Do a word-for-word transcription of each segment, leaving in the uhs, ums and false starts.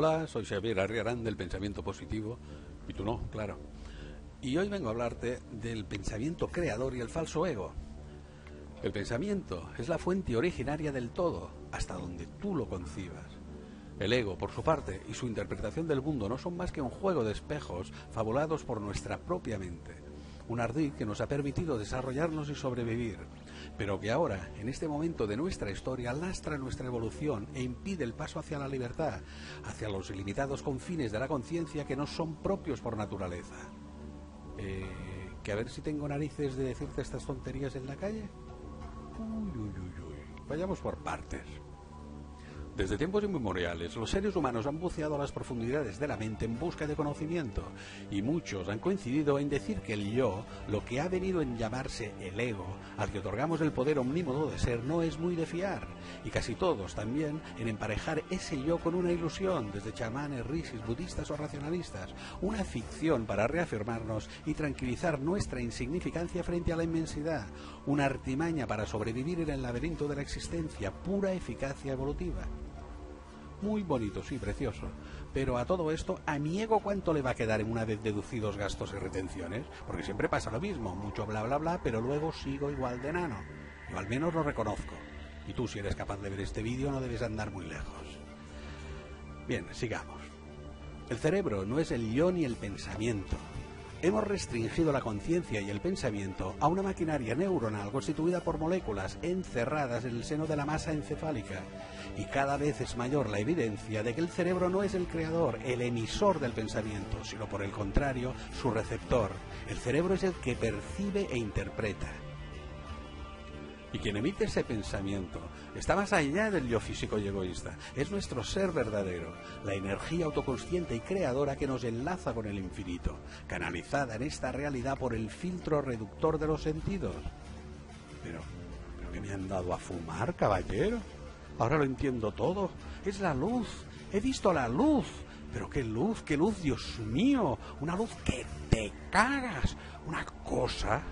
Hola, soy Xavier Arriarán del Pensamiento Positivo, y tú no, claro. Y hoy vengo a hablarte del pensamiento creador y el falso ego. El pensamiento es la fuente originaria del todo, hasta donde tú lo concibas. El ego, por su parte, y su interpretación del mundo no son más que un juego de espejos fabulados por nuestra propia mente. Un ardid que nos ha permitido desarrollarnos y sobrevivir, pero que ahora, en este momento de nuestra historia, lastra nuestra evolución e impide el paso hacia la libertad, hacia los ilimitados confines de la conciencia que no son propios por naturaleza. Eh, que a ver si tengo narices de decirte estas tonterías en la calle. Uy, uy, uy, uy. Vayamos por partes. Desde tiempos inmemoriales, los seres humanos han buceado a las profundidades de la mente en busca de conocimiento, y muchos han coincidido en decir que el yo, lo que ha venido en llamarse el ego, al que otorgamos el poder omnímodo de ser, no es muy de fiar, y casi todos también en emparejar ese yo con una ilusión, desde chamanes, rishis, budistas o racionalistas, una ficción para reafirmarnos y tranquilizar nuestra insignificancia frente a la inmensidad, una artimaña para sobrevivir en el laberinto de la existencia, pura eficacia evolutiva. Muy bonito, sí, precioso. Pero a todo esto, ¿a mi ego cuánto le va a quedar en una vez deducidos gastos y retenciones? Porque siempre pasa lo mismo, mucho bla bla bla, pero luego sigo igual de enano. Yo al menos lo reconozco. Y tú, si eres capaz de ver este vídeo, no debes andar muy lejos. Bien, sigamos. El cerebro no es el yo ni el pensamiento. Hemos restringido la conciencia y el pensamiento a una maquinaria neuronal constituida por moléculas encerradas en el seno de la masa encefálica, y cada vez es mayor la evidencia de que el cerebro no es el creador, el emisor del pensamiento, sino por el contrario, su receptor. El cerebro es el que percibe e interpreta. Y quien emite ese pensamiento está más allá del yo físico y egoísta. Es nuestro ser verdadero, la energía autoconsciente y creadora que nos enlaza con el infinito, canalizada en esta realidad por el filtro reductor de los sentidos. Pero, ¿pero qué me han dado a fumar, caballero? Ahora lo entiendo todo. Es la luz. He visto la luz. Pero qué luz, qué luz, Dios mío. Una luz que te cagas. Una cosa...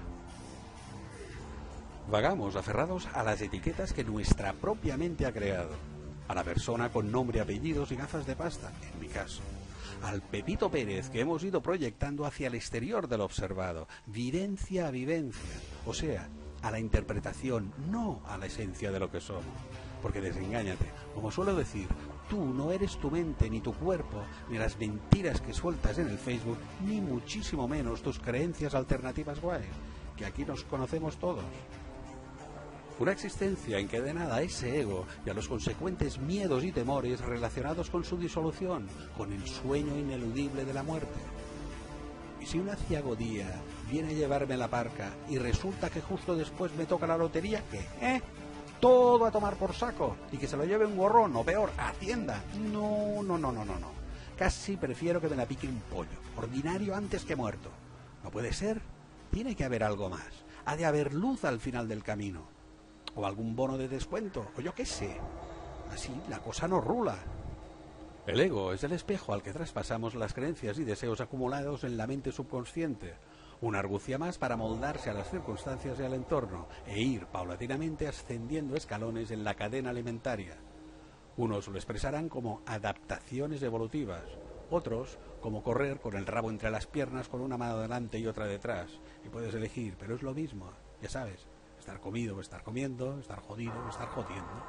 Vagamos aferrados a las etiquetas que nuestra propia mente ha creado. A la persona con nombre, apellidos y gafas de pasta, en mi caso. Al Pepito Pérez que hemos ido proyectando hacia el exterior del observado, vivencia a vivencia. O sea, a la interpretación, no a la esencia de lo que somos. Porque desengáñate, como suelo decir, tú no eres tu mente, ni tu cuerpo, ni las mentiras que sueltas en el Facebook, ni muchísimo menos tus creencias alternativas guay, que aquí nos conocemos todos. Una existencia encadenada a ese ego y a los consecuentes miedos y temores relacionados con su disolución, con el sueño ineludible de la muerte. Y si un aciago día viene a llevarme la parca y resulta que justo después me toca la lotería, ¿qué? ¿Eh? Todo a tomar por saco y que se lo lleve un gorrón o peor, Hacienda. No, no, no, no, no, no. Casi prefiero que me la pique un pollo, ordinario antes que muerto. ¿No puede ser? Tiene que haber algo más. Ha de haber luz al final del camino. O algún bono de descuento, o yo qué sé. Así la cosa no rula. El ego es el espejo al que traspasamos las creencias y deseos acumulados en la mente subconsciente. Una argucia más para moldarse a las circunstancias y al entorno, e ir paulatinamente ascendiendo escalones en la cadena alimentaria. Unos lo expresarán como adaptaciones evolutivas, otros como correr con el rabo entre las piernas con una mano delante y otra detrás. Y puedes elegir, pero es lo mismo, ya sabes. Estar comido o estar comiendo, estar jodido o estar jodiendo.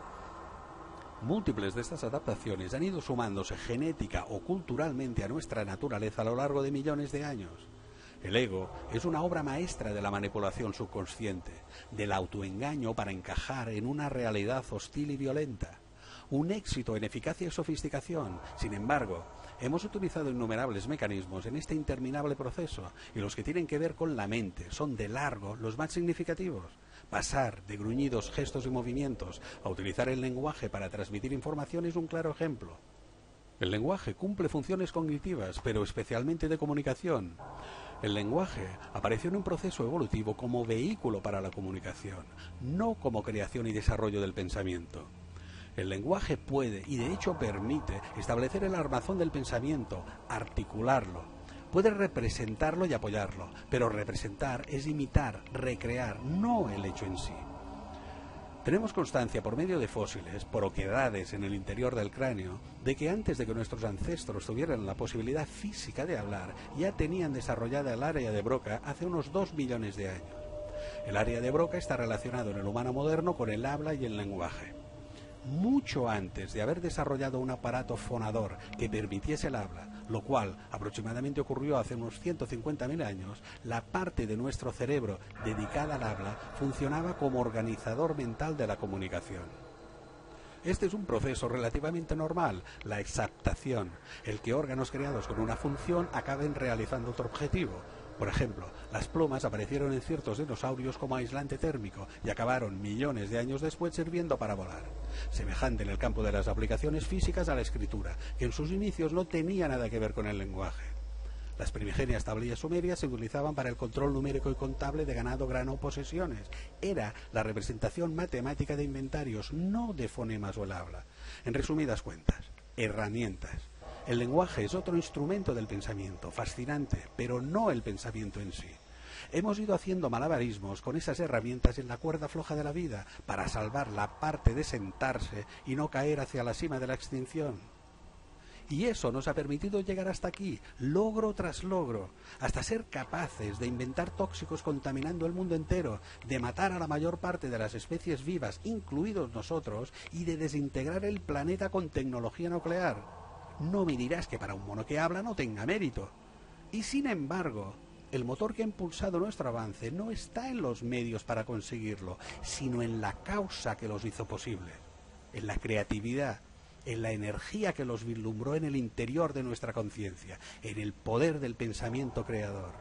Múltiples de estas adaptaciones han ido sumándose genética o culturalmente a nuestra naturaleza a lo largo de millones de años. El ego es una obra maestra de la manipulación subconsciente, del autoengaño para encajar en una realidad hostil y violenta. Un éxito en eficacia y sofisticación. Sin embargo, hemos utilizado innumerables mecanismos en este interminable proceso, y los que tienen que ver con la mente son de largo los más significativos. Pasar de gruñidos, gestos y movimientos a utilizar el lenguaje para transmitir información es un claro ejemplo. El lenguaje cumple funciones cognitivas, pero especialmente de comunicación. El lenguaje apareció en un proceso evolutivo como vehículo para la comunicación, no como creación y desarrollo del pensamiento. El lenguaje puede, y de hecho permite, establecer el armazón del pensamiento, articularlo. Puede representarlo y apoyarlo, pero representar es imitar, recrear, no el hecho en sí. Tenemos constancia por medio de fósiles, por oquedades en el interior del cráneo, de que antes de que nuestros ancestros tuvieran la posibilidad física de hablar, ya tenían desarrollada el área de Broca hace unos dos millones de años. El área de Broca está relacionado en el humano moderno con el habla y el lenguaje. Mucho antes de haber desarrollado un aparato fonador que permitiese el habla, lo cual aproximadamente ocurrió hace unos ciento cincuenta mil años, la parte de nuestro cerebro dedicada al habla funcionaba como organizador mental de la comunicación. Este es un proceso relativamente normal, la exaptación, el que órganos creados con una función acaben realizando otro objetivo. Por ejemplo, las plumas aparecieron en ciertos dinosaurios como aislante térmico y acabaron millones de años después sirviendo para volar. Semejante en el campo de las aplicaciones físicas a la escritura, que en sus inicios no tenía nada que ver con el lenguaje. Las primigenias tablillas sumerias se utilizaban para el control numérico y contable de ganado, grano o posesiones. Era la representación matemática de inventarios, no de fonemas o el habla. En resumidas cuentas, herramientas. El lenguaje es otro instrumento del pensamiento, fascinante, pero no el pensamiento en sí. Hemos ido haciendo malabarismos con esas herramientas en la cuerda floja de la vida para salvar la parte de sentarse y no caer hacia la cima de la extinción. Y eso nos ha permitido llegar hasta aquí, logro tras logro, hasta ser capaces de inventar tóxicos contaminando el mundo entero, de matar a la mayor parte de las especies vivas, incluidos nosotros, y de desintegrar el planeta con tecnología nuclear. No me dirás que para un mono que habla no tenga mérito. Y sin embargo, el motor que ha impulsado nuestro avance no está en los medios para conseguirlo, sino en la causa que los hizo posible, en la creatividad, en la energía que los vislumbró en el interior de nuestra conciencia, en el poder del pensamiento creador.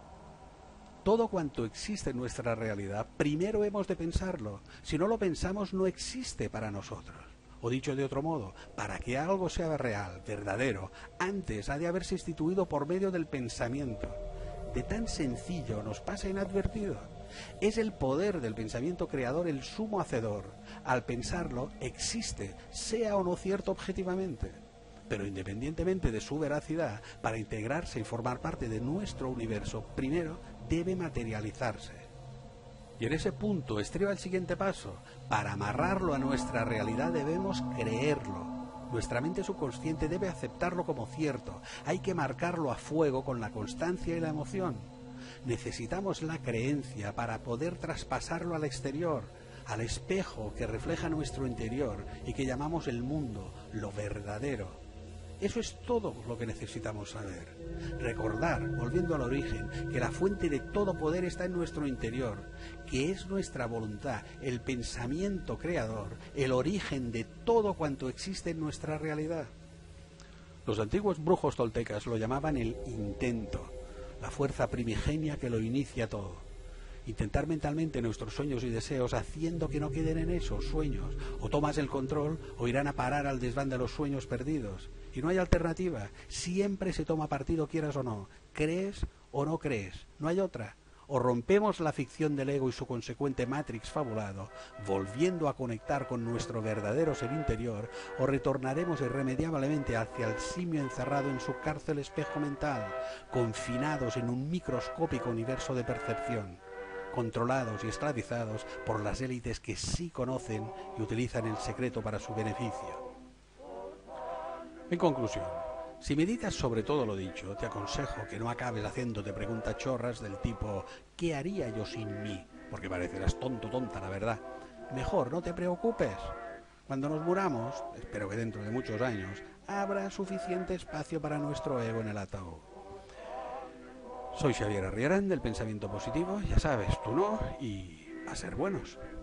Todo cuanto existe en nuestra realidad, primero hemos de pensarlo. Si no lo pensamos, no existe para nosotros. O dicho de otro modo, para que algo sea real, verdadero, antes ha de haberse instituido por medio del pensamiento. De tan sencillo nos pasa inadvertido. Es el poder del pensamiento creador el sumo hacedor. Al pensarlo, existe, sea o no cierto objetivamente. Pero independientemente de su veracidad, para integrarse y formar parte de nuestro universo, primero debe materializarse. Y en ese punto estriba el siguiente paso. Para amarrarlo a nuestra realidad debemos creerlo. Nuestra mente subconsciente debe aceptarlo como cierto. Hay que marcarlo a fuego con la constancia y la emoción. Necesitamos la creencia para poder traspasarlo al exterior, al espejo que refleja nuestro interior y que llamamos el mundo, lo verdadero. Eso es todo lo que necesitamos saber. Recordar, volviendo al origen, que la fuente de todo poder está en nuestro interior, que es nuestra voluntad, el pensamiento creador, el origen de todo cuanto existe en nuestra realidad. Los antiguos brujos toltecas lo llamaban el intento, la fuerza primigenia que lo inicia todo. Intentar mentalmente nuestros sueños y deseos haciendo que no queden en esos sueños. O tomas el control o irán a parar al desván de los sueños perdidos. Y no hay alternativa. Siempre se toma partido, quieras o no. Crees o no crees. No hay otra. O rompemos la ficción del ego y su consecuente Matrix fabulado, volviendo a conectar con nuestro verdadero ser interior, o retornaremos irremediablemente hacia el simio encerrado en su cárcel espejo mental, confinados en un microscópico universo de percepción, controlados y esclavizados por las élites que sí conocen y utilizan el secreto para su beneficio. En conclusión, si meditas sobre todo lo dicho, te aconsejo que no acabes haciéndote preguntas chorras del tipo ¿qué haría yo sin mí? Porque parecerás tonto, tonta, la verdad. Mejor no te preocupes. Cuando nos muramos, espero que dentro de muchos años, habrá suficiente espacio para nuestro ego en el ataúd. Soy Xavier Arriarán del Pensamiento Positivo, ya sabes, tú no, y a ser buenos.